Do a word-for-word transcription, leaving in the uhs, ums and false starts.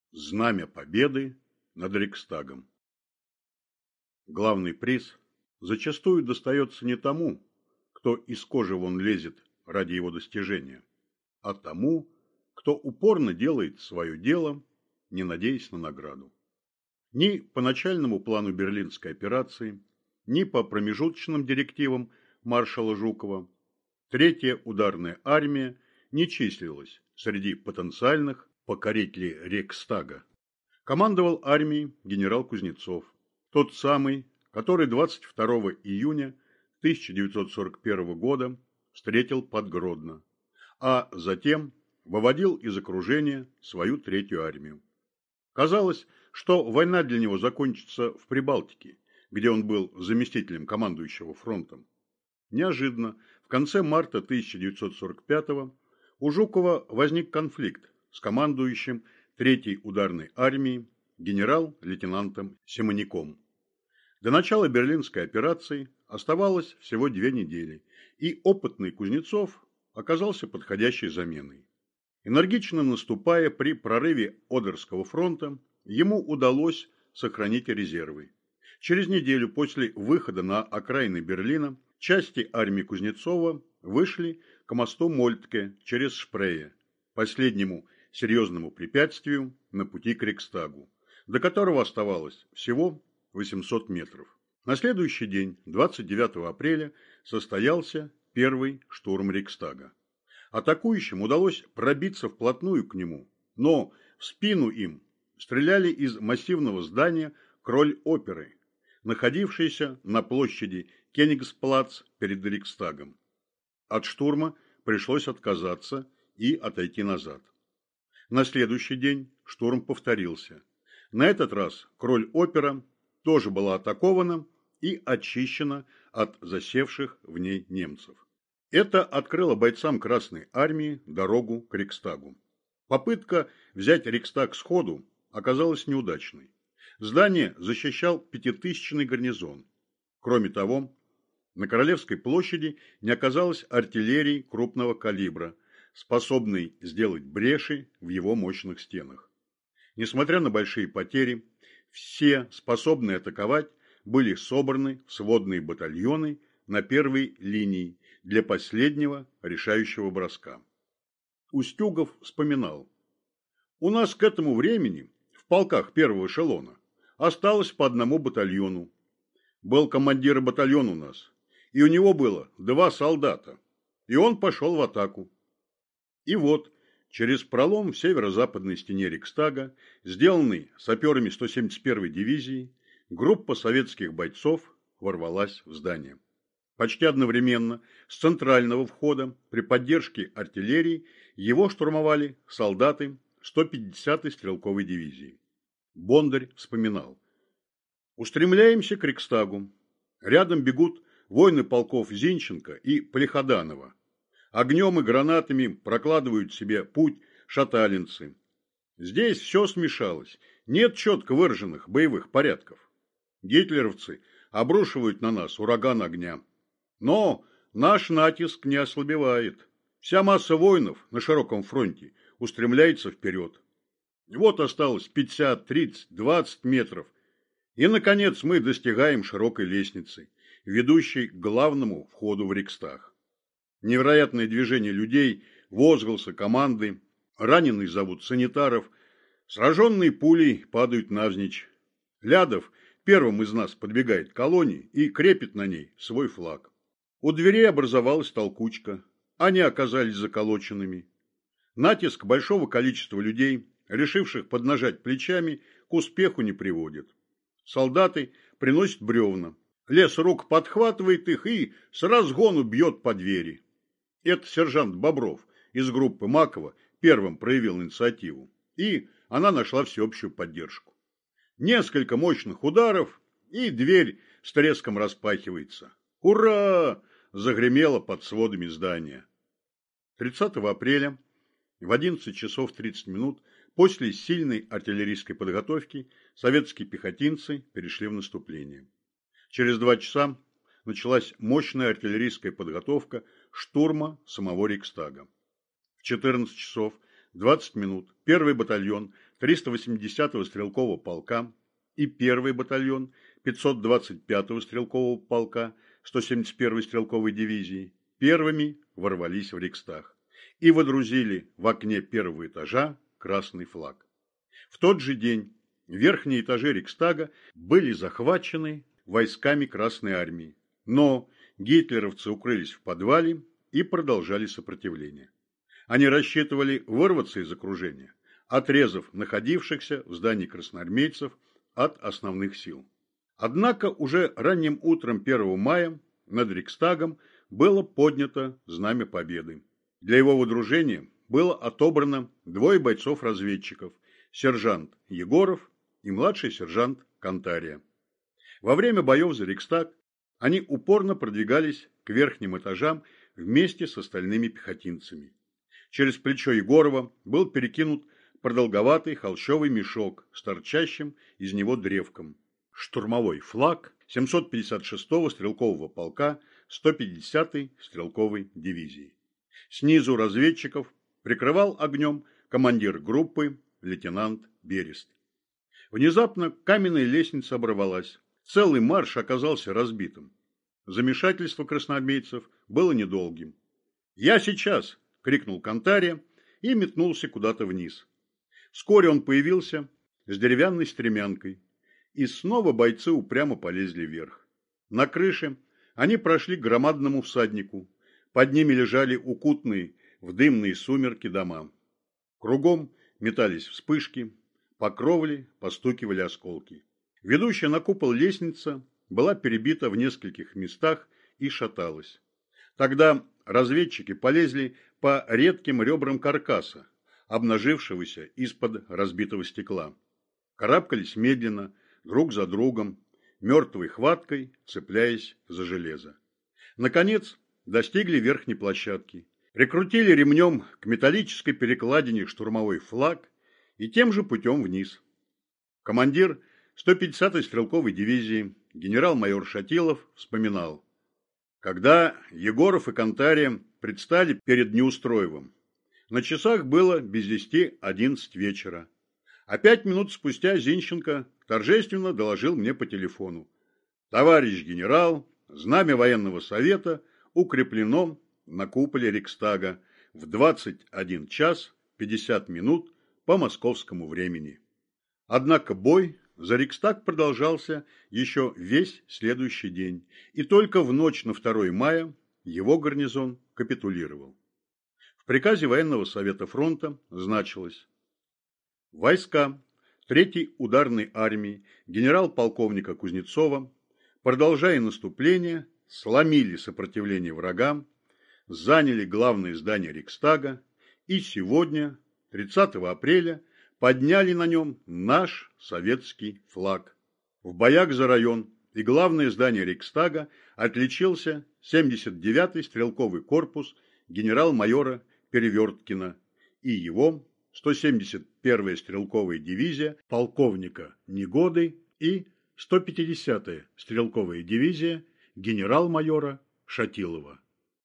Знамя победы над Рейхстагом. Главный приз зачастую достается не тому, кто из кожи вон лезет ради его достижения, а тому, кто упорно делает свое дело, не надеясь на награду. Ни по начальному плану Берлинской операции, ни по промежуточным директивам маршала Жукова Третья ударная армия не числилась среди потенциальных покорителей Рейхстага. Командовал армией генерал Кузнецов, тот самый, который двадцать второго июня тысяча девятьсот сорок первого года встретил под Гродно, а затем выводил из окружения свою Третью армию. Казалось, что война для него закончится в Прибалтике, где он был заместителем командующего фронтом. Неожиданно, в конце марта тысяча девятьсот сорок пятого у Жукова возник конфликт с командующим Третьей ударной армией генерал-лейтенантом Семеняком. До начала Берлинской операции оставалось всего две недели, и опытный Кузнецов оказался подходящей заменой. Энергично наступая при прорыве Одерского фронта, ему удалось сохранить резервы. Через неделю после выхода на окраины Берлина части армии Кузнецова вышли к мосту Мольтке через Шпрее, последнему серьезному препятствию на пути к Рейхстагу, до которого оставалось всего восемьсот метров. На следующий день, двадцать девятого апреля, состоялся первый штурм Рейхстага. Атакующим удалось пробиться вплотную к нему, но в спину им стреляли из массивного здания Кроль-оперы, находившейся на площади Кенигсплац перед Рейхстагом. От штурма пришлось отказаться и отойти назад. На следующий день штурм повторился. На этот раз Кроль-опера тоже была атакована и очищена от засевших в ней немцев. Это открыло бойцам Красной армии дорогу к Рейхстагу. Попытка взять Рейхстаг сходу оказалась неудачной. Здание защищал пятитысячный гарнизон. Кроме того, на Королевской площади не оказалось артиллерии крупного калибра, способной сделать бреши в его мощных стенах. Несмотря на большие потери, все способные атаковать были собраны в сводные батальоны на первой линии для последнего решающего броска. Устюгов вспоминал: «У нас к этому времени в полках первого эшелона осталось по одному батальону. Был командир батальона у нас, и у него было два солдата, и он пошел в атаку. И вот, через пролом в северо-западной стене Рейхстага, сделанный саперами сто семьдесят первой дивизии, группа советских бойцов ворвалась в здание. Почти одновременно с центрального входа при поддержке артиллерии его штурмовали солдаты сто пятидесятой стрелковой дивизии. Бондарь вспоминал: «Устремляемся к Рейхстагу. Рядом бегут воины полков Зинченко и Плеходанова. Огнем и гранатами прокладывают себе путь шаталинцы. Здесь все смешалось, нет четко выраженных боевых порядков. Гитлеровцы обрушивают на нас ураган огня. Но наш натиск не ослабевает. Вся масса воинов на широком фронте устремляется вперед. Вот осталось пятьдесят, тридцать, двадцать метров. И, наконец, мы достигаем широкой лестницы, ведущей к главному входу в Рейхстаг. Невероятное движение людей, возгласы, команды, раненые зовут санитаров, сраженные пулей падают навзничь. Лядов первым из нас подбегает к колонне и крепит на ней свой флаг. У дверей образовалась толкучка, они оказались заколоченными. Натиск большого количества людей, решивших поднажать плечами, к успеху не приводит. Солдаты приносят бревна. Лес рук подхватывает их и с разгону бьет по двери. Это сержант Бобров из группы Макова первым проявил инициативу, и она нашла всеобщую поддержку. Несколько мощных ударов, и дверь с треском распахивается. «Ура!» – загремело под сводами здания. тридцатого апреля в одиннадцать часов тридцать минут после сильной артиллерийской подготовки советские пехотинцы перешли в наступление. Через два часа началась мощная артиллерийская подготовка штурма самого Рейхстага. В четырнадцать часов двадцать минут первый батальон триста восьмидесятого стрелкового полка и первый батальон пятьсот двадцать пятого стрелкового полка сто семьдесят первой стрелковой дивизии первыми ворвались в Рейхстаг и водрузили в окне первого этажа красный флаг. В тот же день верхние этажи Рейхстага были захвачены войсками Красной армии, но гитлеровцы укрылись в подвале и продолжали сопротивление. Они рассчитывали вырваться из окружения, отрезав находившихся в здании красноармейцев от основных сил. Однако уже ранним утром первого мая над Рейхстагом было поднято знамя победы. Для его водружения было отобрано двое бойцов-разведчиков, сержант Егоров и младший сержант Кантария. Во время боев за Рейхстаг они упорно продвигались к верхним этажам вместе с остальными пехотинцами. Через плечо Егорова был перекинут продолговатый холщовый мешок с торчащим из него древком. Штурмовой флаг семьсот пятьдесят шестого стрелкового полка сто пятидесятой стрелковой дивизии. Снизу разведчиков прикрывал огнем командир группы лейтенант Берест. Внезапно каменная лестница оборвалась. Целый марш оказался разбитым. Замешательство красноармейцев было недолгим. «Я сейчас!» — крикнул Кантария и метнулся куда-то вниз. Вскоре он появился с деревянной стремянкой, и снова бойцы упрямо полезли вверх. На крыше они прошли к громадному всаднику. Под ними лежали укутанные в дымные сумерки дома. Кругом метались вспышки, по кровле постукивали осколки. Ведущая на купол лестница была перебита в нескольких местах и шаталась. Тогда разведчики полезли по редким ребрам каркаса, обнажившегося из-под разбитого стекла. Карабкались медленно, друг за другом, мертвой хваткой цепляясь за железо. Наконец достигли верхней площадки, прикрутили ремнем к металлической перекладине штурмовой флаг и тем же путем вниз. Командир сто пятидесятой стрелковой дивизии генерал-майор Шатилов вспоминал: когда Егоров и Кантария предстали перед Неустроевым, на часах было без десяти одиннадцать вечера, а пять минут спустя Зинченко торжественно доложил мне по телефону: товарищ генерал, знамя военного совета укреплено на куполе Рейхстага в двадцать один час пятьдесят минут по московскому времени. Однако бой за Рейхстаг продолжался еще весь следующий день, и только в ночь на второе мая его гарнизон капитулировал. В приказе военного совета фронта значилось: войска третьей ударной армии генерал-полковника Кузнецова, продолжая наступление, сломили сопротивление врагам, заняли главное здание Рейхстага и сегодня, тридцатого апреля, подняли на нем наш советский флаг. В боях за район и главное здание Рейхстага отличился семьдесят девятый стрелковый корпус генерал-майора Переверткина и его сто семьдесят первая стрелковая дивизия полковника Негоды и сто пятидесятая стрелковая дивизия генерал-майора Шатилова.